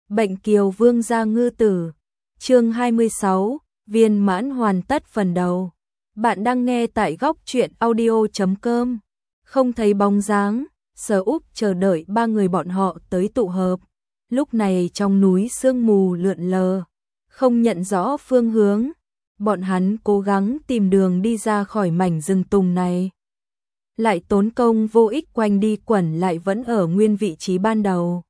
Bệnh Kiều Vương gia ngư tử. Chương 26, viên mãn hoàn tất phần đầu. Bạn đang nghe tại góc truyện audio.com. Không thấy bóng dáng, Sở Úc chờ đợi ba người bọn họ tới tụ hợp. Lúc này trong núi sương mù lượn lờ, không nhận rõ phương hướng. Bọn hắn cố gắng tìm đường đi ra khỏi mảnh rừng tùng này. Lại tốn công vô ích, quanh đi quẩn lại vẫn ở nguyên vị trí ban đầu.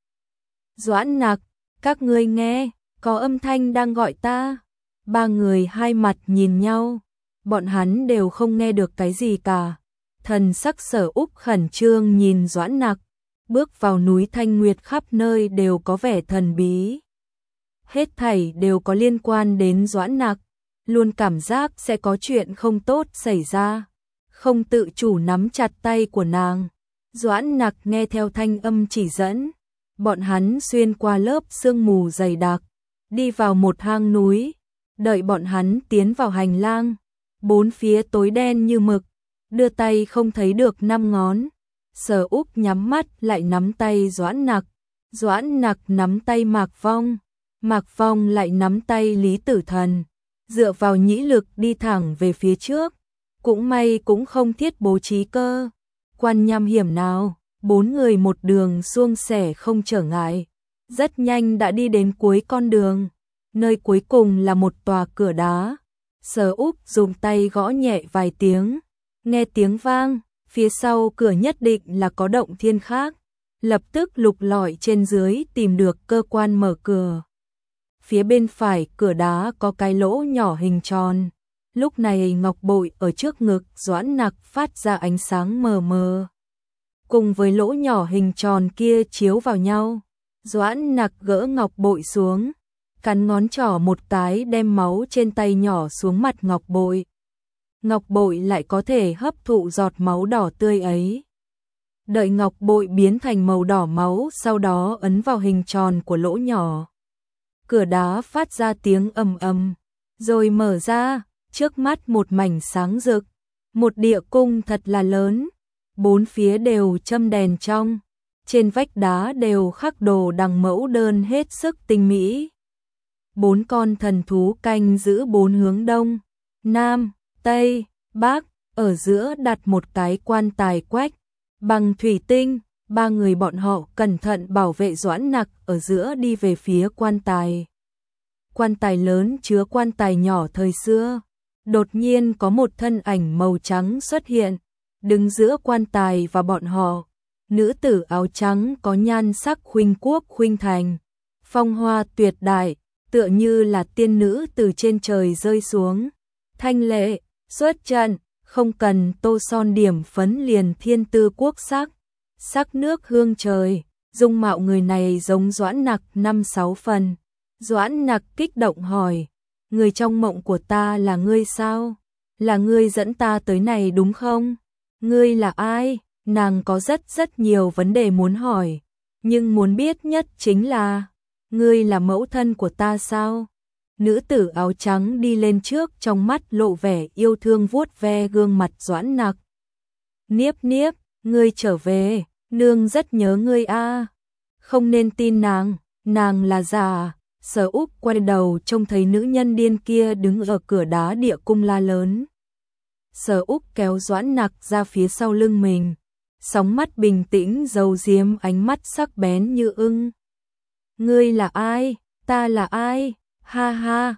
Doãn Nặc, các ngươi nghe, có âm thanh đang gọi ta. Ba người hai mặt nhìn nhau, bọn hắn đều không nghe được cái gì cả. Thần sắc Sở Úc khẩn trương nhìn Doãn Nặc, bước vào núi Thanh Nguyệt khắp nơi đều có vẻ thần bí. Hết thảy đều có liên quan đến Doãn Nặc, luôn cảm giác sẽ có chuyện không tốt xảy ra. Không tự chủ nắm chặt tay của nàng. Doãn Nặc nghe theo thanh âm chỉ dẫn. Bọn hắn xuyên qua lớp sương mù dày đặc, đi vào một hang núi. Đợi bọn hắn tiến vào hành lang, bốn phía tối đen như mực, đưa tay không thấy được năm ngón. Sở Úc nhắm mắt lại nắm tay Doãn Nặc. Doãn Nặc nắm tay Mạc Vong. Mạc Vong lại nắm tay Lý Tử Thần. Dựa vào nhĩ lực đi thẳng về phía trước. Cũng may cũng không thiết bố trí cơ quan nham hiểm nào. Bốn người một đường suôn sẻ không trở ngại. Rất nhanh đã đi đến cuối con đường. Nơi cuối cùng là một tòa cửa đá. Sở Úc dùng tay gõ nhẹ vài tiếng. Nghe tiếng vang, phía sau cửa nhất định là có động thiên khác. Lập tức lục lọi trên dưới tìm được cơ quan mở cửa. Phía bên phải cửa đá có cái lỗ nhỏ hình tròn. Lúc này ngọc bội ở trước ngực Doãn Nặc phát ra ánh sáng mờ mờ. Cùng với lỗ nhỏ hình tròn kia chiếu vào nhau. Doãn Nặc gỡ ngọc bội xuống, cắn ngón trỏ một cái đem máu trên tay nhỏ xuống mặt ngọc bội. Ngọc bội lại có thể hấp thụ giọt máu đỏ tươi ấy. Đợi ngọc bội biến thành màu đỏ máu, sau đó ấn vào hình tròn của lỗ nhỏ. Cửa đá phát ra tiếng ầm ầm, rồi mở ra, trước mắt một mảnh sáng rực. Một địa cung thật là lớn, bốn phía đều châm đèn trong. Trên vách đá đều khắc đồ đằng mẫu đơn hết sức tinh mỹ. Bốn con thần thú canh giữ bốn hướng đông, nam, tây, bắc, ở giữa đặt một cái quan tài quách bằng thủy tinh. Ba người bọn họ cẩn thận bảo vệ Doãn Nặc ở giữa đi về phía quan tài. Quan tài lớn chứa quan tài nhỏ thời xưa. Đột nhiên có một thân ảnh màu trắng xuất hiện, đứng giữa quan tài và bọn họ. Nữ tử áo trắng có nhan sắc khuynh quốc khuynh thành, phong hoa tuyệt đại, tựa như là tiên nữ từ trên trời rơi xuống. Thanh lệ, xuất trận, không cần tô son điểm phấn liền thiên tư quốc sắc. Sắc nước hương trời, dung mạo người này giống Doãn Nặc 5-6 phần. Doãn Nặc kích động hỏi, người trong mộng của ta là ngươi sao? Là ngươi dẫn ta tới này đúng không? Ngươi là ai? Nàng có rất nhiều vấn đề muốn hỏi, nhưng muốn biết nhất chính là, ngươi là mẫu thân của ta sao? Nữ tử áo trắng đi lên trước, trong mắt lộ vẻ yêu thương vuốt ve gương mặt Doãn Nặc. Niếp niếp, ngươi trở về, nương rất nhớ ngươi a. Không nên tin nàng là giả. Sở Úc quay đầu trông thấy nữ nhân điên kia đứng ở cửa đá địa cung la lớn. Sở Úc kéo Doãn Nặc ra phía sau lưng mình, sóng mắt bình tĩnh giấu giếm ánh mắt sắc bén như ưng. Ngươi là ai? Ta là ai? Ha ha,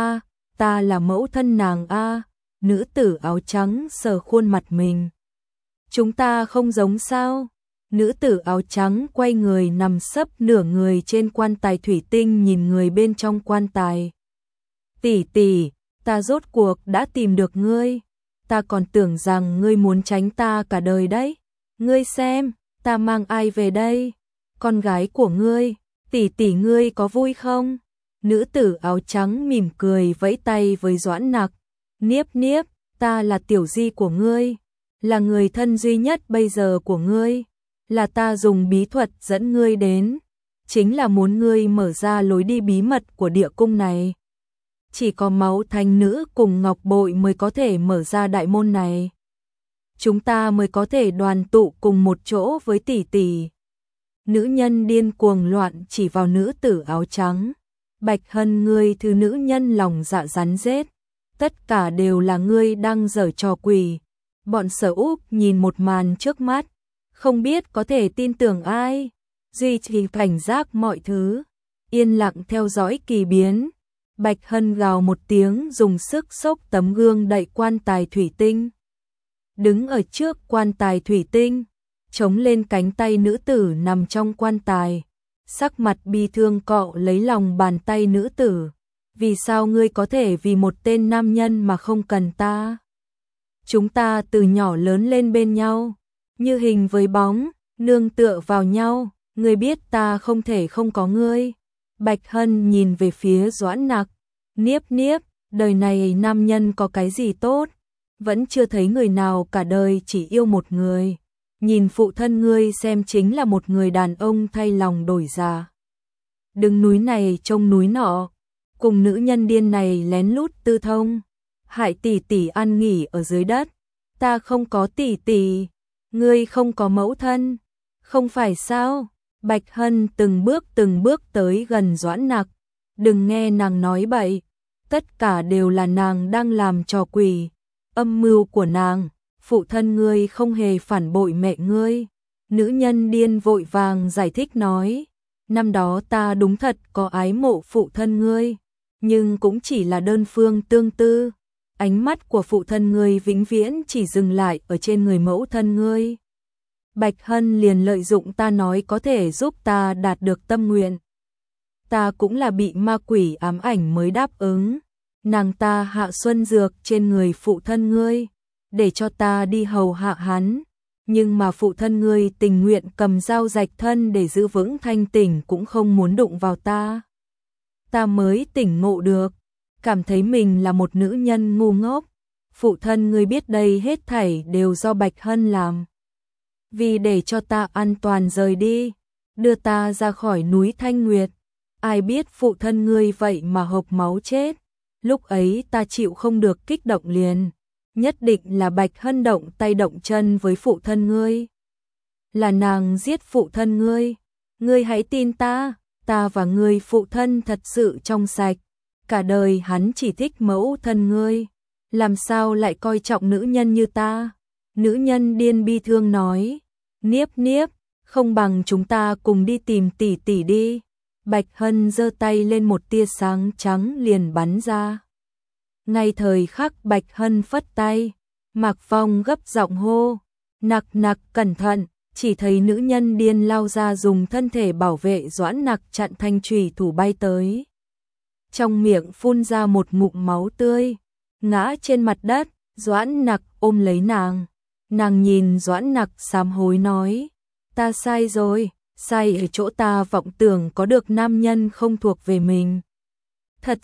ta là mẫu thân nàng a. Nữ tử áo trắng sờ khuôn mặt mình. Chúng ta không giống sao? Nữ tử áo trắng quay người nằm sấp nửa người trên quan tài thủy tinh, nhìn người bên trong quan tài. Tỷ tỷ, ta rốt cuộc đã tìm được ngươi. Ta còn tưởng rằng ngươi muốn tránh ta cả đời đấy. Ngươi xem, ta mang ai về đây? Con gái của ngươi. Tỷ tỷ ngươi có vui không? Nữ tử áo trắng mỉm cười vẫy tay với Doãn Nặc. Niếp niếp, ta là tiểu di của ngươi, là người thân duy nhất bây giờ của ngươi. Là ta dùng bí thuật dẫn ngươi đến, chính là muốn ngươi mở ra lối đi bí mật của địa cung này. Chỉ có máu thánh nữ cùng ngọc bội mới có thể mở ra đại môn này. Chúng ta mới có thể đoàn tụ cùng một chỗ với tỷ tỷ. Nữ nhân điên cuồng loạn chỉ vào nữ tử áo trắng. Bạch Hân, ngươi thứ nữ nhân lòng dạ rắn rết, tất cả đều là ngươi đang giở trò quỷ. Bọn Sở Úc nhìn một màn trước mắt, không biết có thể tin tưởng ai, duy trì cảnh giác mọi thứ, yên lặng theo dõi kỳ biến. Bạch Hân gào một tiếng, dùng sức xốc tấm gương đậy quan tài thủy tinh. Đứng ở trước quan tài thủy tinh, chống lên cánh tay nữ tử nằm trong quan tài, sắc mặt bi thương cọ lấy lòng bàn tay nữ tử. Vì sao ngươi có thể vì một tên nam nhân mà không cần ta? Chúng ta từ nhỏ lớn lên bên nhau, như hình với bóng, nương tựa vào nhau, ngươi biết ta không thể không có ngươi. Bạch Hân nhìn về phía Doãn Nặc, niếp niếp, đời này nam nhân có cái gì tốt, vẫn chưa thấy người nào cả đời chỉ yêu một người. Nhìn phụ thân ngươi xem, chính là một người đàn ông thay lòng đổi dạ. Đứng núi này trông núi nọ, cùng nữ nhân điên này lén lút tư thông, hại tỷ tỷ ăn nghỉ ở dưới đất. Ta không có tỷ tỷ, ngươi không có mẫu thân, không phải sao? Bạch Hân từng bước tới gần Doãn Nặc. Đừng nghe nàng nói bậy, tất cả đều là nàng đang làm trò quỷ, âm mưu của nàng. Phụ thân ngươi không hề phản bội mẹ ngươi. Nữ nhân điên vội vàng giải thích nói, năm đó ta đúng thật có ái mộ phụ thân ngươi, nhưng cũng chỉ là đơn phương tương tư. Ánh mắt của phụ thân ngươi vĩnh viễn chỉ dừng lại ở trên người mẫu thân ngươi. Bạch Hân liền lợi dụng ta nói có thể giúp ta đạt được tâm nguyện. Ta cũng là bị ma quỷ ám ảnh mới đáp ứng. Nàng ta hạ xuân dược trên người phụ thân ngươi, để cho ta đi hầu hạ hắn. Nhưng mà phụ thân ngươi tình nguyện cầm dao rạch thân để giữ vững thanh tỉnh, cũng không muốn đụng vào ta. Ta mới tỉnh ngộ được, cảm thấy mình là một nữ nhân ngu ngốc. Phụ thân ngươi biết đây hết thảy đều do Bạch Hân làm. Vì để cho ta an toàn rời đi, đưa ta ra khỏi núi Thanh Nguyệt. Ai biết phụ thân ngươi vậy mà hộc máu chết. Lúc ấy ta chịu không được, kích động liền. Nhất định là Bạch Hân động tay động chân với phụ thân ngươi. Là nàng giết phụ thân ngươi. Ngươi hãy tin ta, ta và ngươi phụ thân thật sự trong sạch. Cả đời hắn chỉ thích mẫu thân ngươi, làm sao lại coi trọng nữ nhân như ta? Nữ nhân điên bi thương nói, niếp niếp, không bằng chúng ta cùng đi tìm tỷ tỷ đi. Bạch Hân giơ tay lên, một tia sáng trắng liền bắn ra. Ngay thời khắc Bạch Hân phất tay, Mạc Phong gấp giọng hô, Nặc Nặc cẩn thận. Chỉ thấy nữ nhân điên lao ra, dùng thân thể bảo vệ Doãn Nặc, chặn thanh chùy thủ bay tới. Trong miệng phun ra một ngụm máu tươi, ngã trên mặt đất. Doãn Nặc ôm lấy nàng. Nàng nhìn Doãn Nặc sám hối nói, ta sai rồi, sai ở chỗ ta vọng tưởng có được nam nhân không thuộc về mình. Thật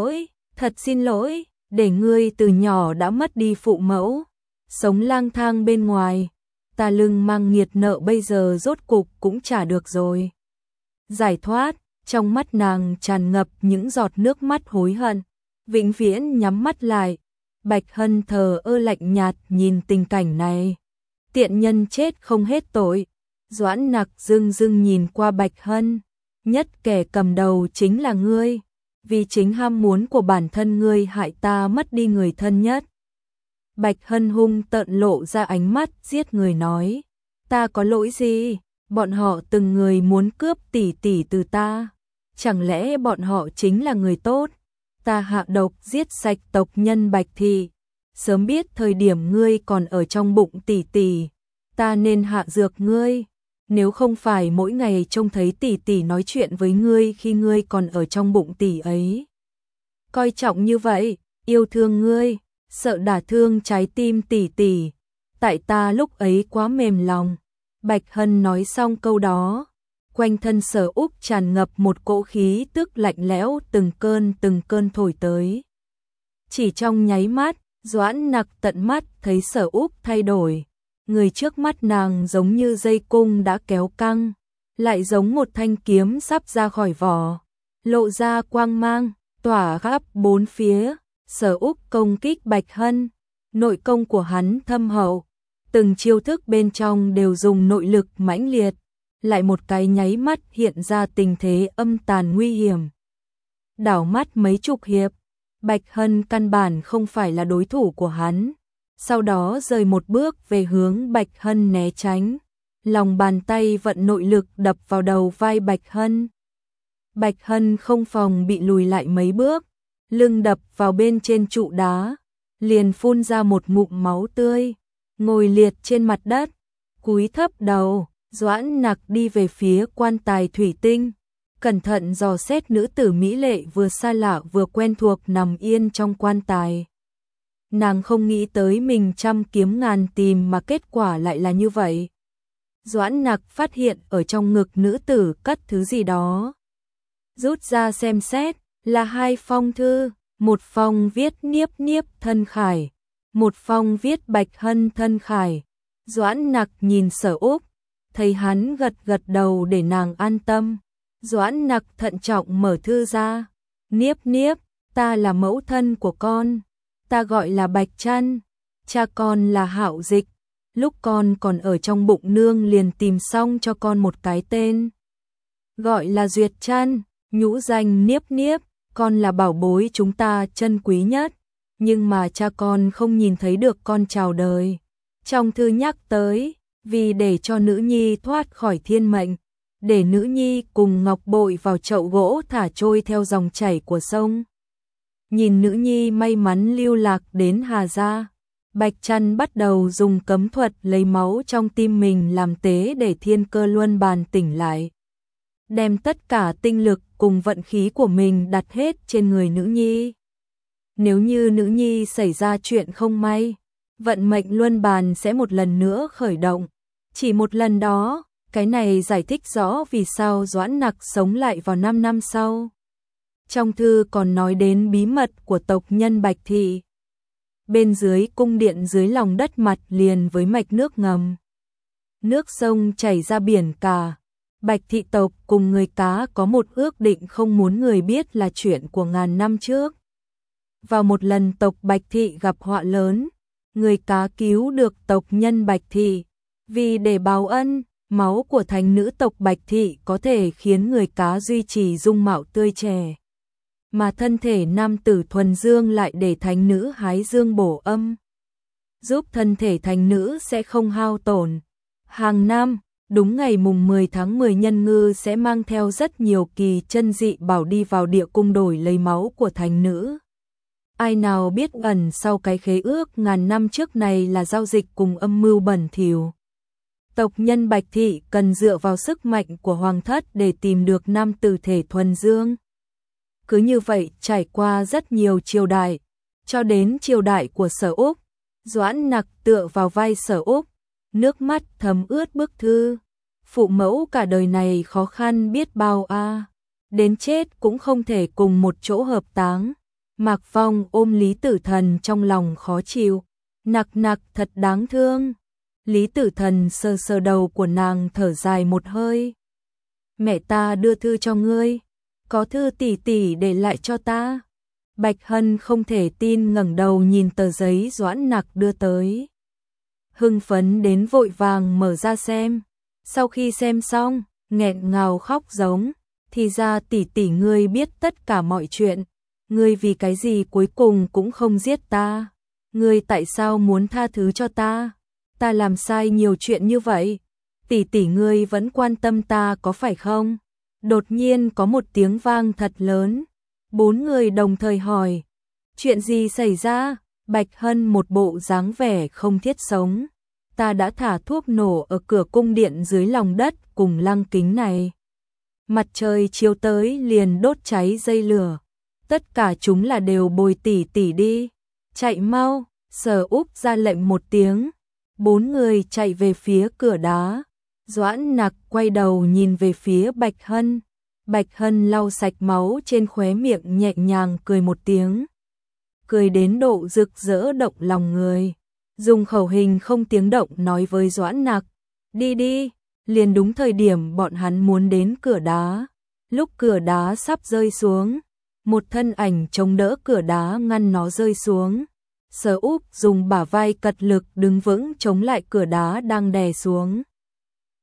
xin lỗi, để ngươi từ nhỏ đã mất đi phụ mẫu, sống lang thang bên ngoài. Ta lưng mang nghiệt nợ, bây giờ rốt cục cũng trả được rồi. Giải thoát, trong mắt nàng tràn ngập những giọt nước mắt hối hận. Vĩnh viễn nhắm mắt lại. Bạch Hân thờ ơ lạnh nhạt nhìn tình cảnh này. Tiện nhân chết không hết tội. Doãn Nặc dưng dưng nhìn qua Bạch Hân. Nhất kẻ cầm đầu chính là ngươi. Vì chính ham muốn của bản thân ngươi hại ta mất đi người thân nhất. Bạch Hân hung tợn lộ ra ánh mắt giết người nói, ta có lỗi gì? Bọn họ từng người muốn cướp tỷ tỷ từ ta. Chẳng lẽ bọn họ chính là người tốt? Ta hạ độc giết sạch tộc nhân Bạch Thị. Sớm biết thời điểm ngươi còn ở trong bụng tỷ tỷ, ta nên hạ dược ngươi. Nếu không phải mỗi ngày trông thấy tỷ tỷ nói chuyện với ngươi khi ngươi còn ở trong bụng tỷ ấy, coi trọng như vậy, yêu thương ngươi, sợ đả thương trái tim tỷ tỷ, tại ta lúc ấy quá mềm lòng. Bạch Hân nói xong câu đó, quanh thân Sở Úc tràn ngập một cỗ khí tức lạnh lẽo, từng cơn thổi tới. Chỉ trong nháy mắt, Doãn Nặc tận mắt thấy Sở Úc thay đổi. Người trước mắt nàng giống như dây cung đã kéo căng, lại giống một thanh kiếm sắp ra khỏi vỏ, lộ ra quang mang, tỏa khắp bốn phía. Sở Úc công kích Bạch Hân, nội công của hắn thâm hậu, từng chiêu thức bên trong đều dùng nội lực mãnh liệt, lại một cái nháy mắt hiện ra tình thế âm tàn nguy hiểm. Đảo mắt mấy chục hiệp, Bạch Hân căn bản không phải là đối thủ của hắn. Sau đó rời một bước về hướng Bạch Hân né tránh. Lòng bàn tay vận nội lực đập vào đầu vai Bạch Hân. Bạch Hân không phòng bị lùi lại mấy bước, lưng đập vào bên trên trụ đá, liền phun ra một ngụm máu tươi, ngồi liệt trên mặt đất, cúi thấp đầu. Doãn Nặc đi về phía quan tài thủy tinh, cẩn thận dò xét nữ tử mỹ lệ vừa xa lạ vừa quen thuộc nằm yên trong quan tài. Nàng không nghĩ tới mình trăm kiếm ngàn tìm mà kết quả lại là như vậy. Doãn Nặc phát hiện ở trong ngực nữ tử cất thứ gì đó. Rút ra xem xét, là 2 phong thư, một phong viết Niếp Niếp thân khải, một phong viết Bạch Hân thân khải. Doãn Nặc nhìn Sở Úc, thấy hắn gật gật đầu để nàng an tâm. Doãn Nặc thận trọng mở thư ra. Niếp Niếp, ta là mẫu thân của con, ta gọi là Bạch Trăn, cha con là Hạo Dịch. Lúc con còn ở trong bụng nương liền tìm xong cho con một cái tên, gọi là Duyệt Trăn, nhũ danh Niếp Niếp, con là bảo bối chúng ta trân quý nhất, nhưng mà cha con không nhìn thấy được con chào đời. Trong thư nhắc tới, vì để cho nữ nhi thoát khỏi thiên mệnh, để nữ nhi cùng ngọc bội vào chậu gỗ thả trôi theo dòng chảy của sông. Nhìn nữ nhi may mắn lưu lạc đến Hà Gia, Bạch Trăn bắt đầu dùng cấm thuật lấy máu trong tim mình làm tế để thiên cơ luân bàn tỉnh lại. Đem tất cả tinh lực cùng vận khí của mình đặt hết trên người nữ nhi. Nếu như nữ nhi xảy ra chuyện không may, vận mệnh luân bàn sẽ một lần nữa khởi động. Chỉ một lần đó, cái này giải thích rõ vì sao Doãn Nặc sống lại vào 5 năm sau. Trong thư còn nói đến bí mật của tộc nhân Bạch Thị. Bên dưới cung điện dưới lòng đất mặt liền với mạch nước ngầm. Nước sông chảy ra biển cả. Bạch Thị tộc cùng người cá có một ước định không muốn người biết là chuyện của ngàn năm trước. Vào một lần tộc Bạch Thị gặp họa lớn, người cá cứu được tộc nhân Bạch Thị. Vì để báo ân, máu của thánh nữ tộc Bạch Thị có thể khiến người cá duy trì dung mạo tươi trẻ. Mà thân thể nam tử thuần dương lại để thánh nữ hái dương bổ âm, giúp thân thể thánh nữ sẽ không hao tổn. Hàng năm, đúng ngày mùng 10 tháng 10 Nhân Ngư sẽ mang theo rất nhiều kỳ chân dị bảo đi vào địa cung đổi lấy máu của thánh nữ. Ai nào biết ẩn sau cái khế ước ngàn năm trước này là giao dịch cùng âm mưu bẩn thỉu. Tộc nhân Bạch Thị cần dựa vào sức mạnh của hoàng thất để tìm được nam tử thể thuần dương. Cứ như vậy trải qua rất nhiều triều đại, cho đến triều đại của Sở Úc, Doãn Nặc tựa vào vai Sở Úc, nước mắt thấm ướt bức thư. Phụ mẫu cả đời này khó khăn biết bao a, đến chết cũng không thể cùng một chỗ hợp táng. Mạc Phong ôm Lý Tử Thần trong lòng khó chịu, Nặc Nặc thật đáng thương. Lý Tử Thần sờ sờ đầu của nàng thở dài một hơi. Mẹ ta đưa thư cho ngươi, có thư tỷ tỷ để lại cho ta. Bạch Hân không thể tin ngẩng đầu nhìn tờ giấy Doãn Nặc đưa tới. Hưng phấn đến vội vàng mở ra xem. Sau khi xem xong, nghẹn ngào khóc giống. Thì ra tỷ tỷ ngươi biết tất cả mọi chuyện. Ngươi vì cái gì cuối cùng cũng không giết ta? Ngươi tại sao muốn tha thứ cho ta? Ta làm sai nhiều chuyện như vậy. Tỷ tỷ ngươi vẫn quan tâm ta có phải không? Đột nhiên có một tiếng vang thật lớn. 4 người đồng thời hỏi. Chuyện gì xảy ra? Bạch Hân một bộ dáng vẻ không thiết sống. Ta đã thả thuốc nổ ở cửa cung điện dưới lòng đất cùng lăng kính này. Mặt trời chiếu tới liền đốt cháy dây lửa. Tất cả chúng là đều bồi tỷ tỷ đi. Chạy mau, Sở Úc ra lệnh một tiếng. 4 người chạy về phía cửa đá. Doãn Nặc quay đầu nhìn về phía Bạch Hân. Bạch Hân lau sạch máu trên khóe miệng nhẹ nhàng cười một tiếng. Cười đến độ rực rỡ động lòng người. Dùng khẩu hình không tiếng động nói với Doãn Nặc. Đi đi, liền đúng thời điểm bọn hắn muốn đến cửa đá. Lúc cửa đá sắp rơi xuống, một thân ảnh chống đỡ cửa đá ngăn nó rơi xuống. Sở Úc dùng bả vai cật lực đứng vững chống lại cửa đá đang đè xuống.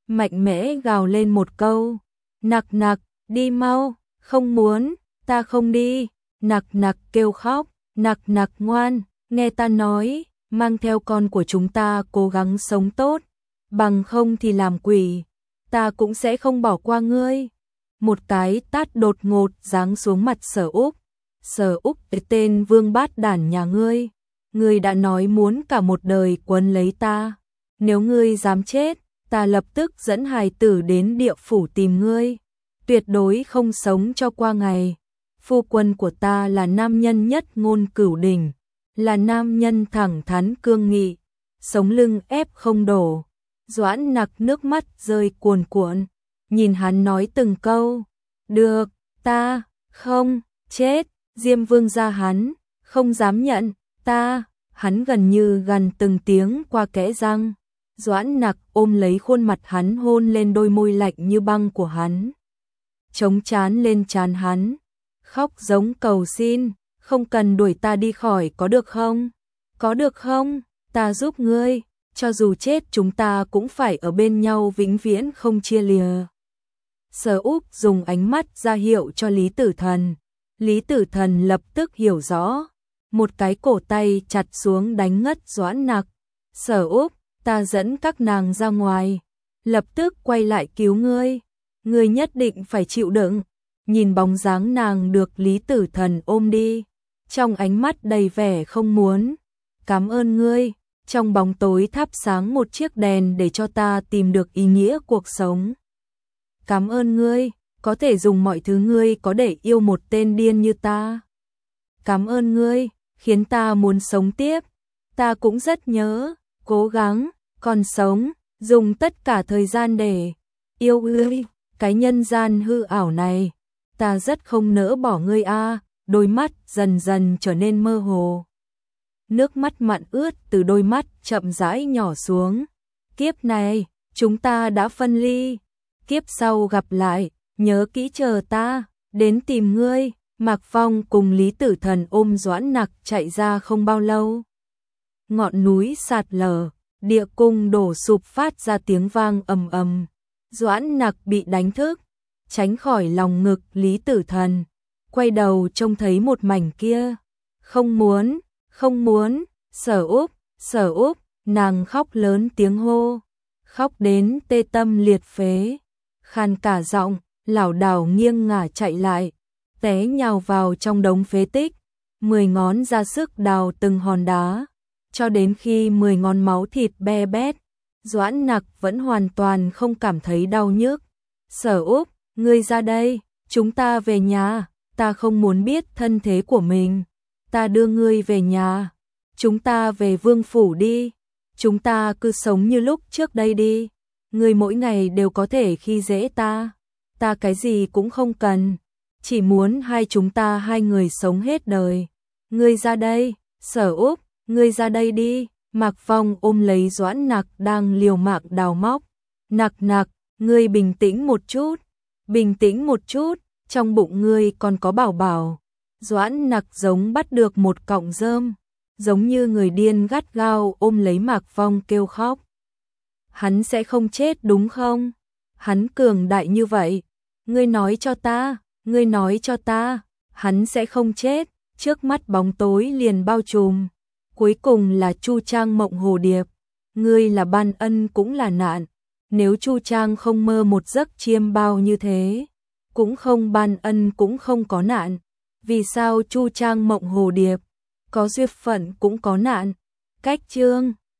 mạnh mẽ gào lên một câu. Nặc nặc, đi mau, không muốn, ta không đi. Nặc nặc kêu khóc, nặc nặc ngoan, nghe ta nói, mang theo con của chúng ta cố gắng sống tốt, bằng không thì làm quỷ, ta cũng sẽ không bỏ qua ngươi. Một cái tát đột ngột giáng xuống mặt Sở Úc. Sở Úc, tên vương bát đản nhà ngươi đã nói muốn cả một đời quấn lấy ta, nếu ngươi dám chết, ta lập tức dẫn hài tử đến địa phủ tìm ngươi, tuyệt đối không sống cho qua ngày. Phu quân của ta là nam nhân nhất ngôn cửu đỉnh, là nam nhân thẳng thắn cương nghị, sống lưng ép không đổ. Doãn Nặc nước mắt rơi cuồn cuộn, nhìn hắn nói từng câu. Được, ta không chết. Diêm Vương gia hắn không dám nhận, hắn gần như gần từng tiếng qua kẽ răng. Doãn Nặc ôm lấy khuôn mặt hắn, hôn lên đôi môi lạnh như băng của hắn, chống trán lên trán hắn, khóc giống cầu xin, không cần đuổi ta đi khỏi có được không? Có được không? Ta giúp ngươi, cho dù chết chúng ta cũng phải ở bên nhau vĩnh viễn không chia lìa. Sở Úc dùng ánh mắt ra hiệu cho Lý Tử Thần. Lý Tử Thần lập tức hiểu rõ, một cái cổ tay chặt xuống đánh ngất Doãn Nặc. Sở Úc, ta dẫn các nàng ra ngoài, lập tức quay lại cứu ngươi nhất định phải chịu đựng. Nhìn bóng dáng nàng được Lý Tử Thần ôm đi, trong ánh mắt đầy vẻ không muốn. Cảm ơn ngươi, trong bóng tối thắp sáng một chiếc đèn để cho ta tìm được ý nghĩa cuộc sống. Cảm ơn ngươi, có thể dùng mọi thứ ngươi có để yêu một tên điên như ta. Cảm ơn ngươi, khiến ta muốn sống tiếp. Ta cũng rất nhớ, cố gắng, còn sống, dùng tất cả thời gian để yêu ngươi. Cái nhân gian hư ảo này, ta rất không nỡ bỏ ngươi a. Đôi mắt dần dần trở nên mơ hồ. Nước mắt mặn ướt từ đôi mắt chậm rãi nhỏ xuống. Kiếp này, chúng ta đã phân ly. Kiếp sau gặp lại, nhớ kỹ chờ ta, đến tìm ngươi. Mạc Phong cùng Lý Tử Thần ôm Doãn Nặc chạy ra không bao lâu. Ngọn núi sạt lở, địa cung đổ sụp phát ra tiếng vang ầm ầm. Doãn Nặc bị đánh thức, tránh khỏi lòng ngực Lý Tử Thần, quay đầu trông thấy một mảnh kia. Không muốn, Sở Úc, nàng khóc lớn tiếng hô, khóc đến tê tâm liệt phế, khàn cả giọng, lảo đảo nghiêng ngả chạy lại, té nhào vào trong đống phế tích, 10 ngón ra sức đào từng hòn đá, cho đến khi 10 ngón máu thịt be bét, Doãn Nặc vẫn hoàn toàn không cảm thấy đau nhức. Sở Úc, ngươi ra đây, chúng ta về nhà, ta không muốn biết thân thế của mình, ta đưa ngươi về nhà, chúng ta về vương phủ đi, chúng ta cứ sống như lúc trước đây đi, ngươi mỗi ngày đều có thể khi dễ ta cái gì cũng không cần, chỉ muốn chúng ta hai người sống hết đời. Ngươi ra đây, Sở Úc, ngươi ra đây đi. Mạc Phong ôm lấy Doãn Nặc đang liều mạng đào móc. Nặc nặc, ngươi bình tĩnh một chút, trong bụng ngươi còn có bảo bảo. Doãn Nặc giống bắt được một cọng rơm, giống như người điên gắt gao ôm lấy Mạc Phong kêu khóc. Hắn sẽ không chết đúng không? Hắn cường đại như vậy. Ngươi nói cho ta, hắn sẽ không chết. Trước mắt bóng tối liền bao trùm. Cuối cùng là Chu Trang mộng hồ điệp. Ngươi là ban ân cũng là nạn. Nếu Chu Trang không mơ một giấc chiêm bao như thế, cũng không ban ân cũng không có nạn. Vì sao Chu Trang mộng hồ điệp? Có duyên phận cũng có nạn. Cách chương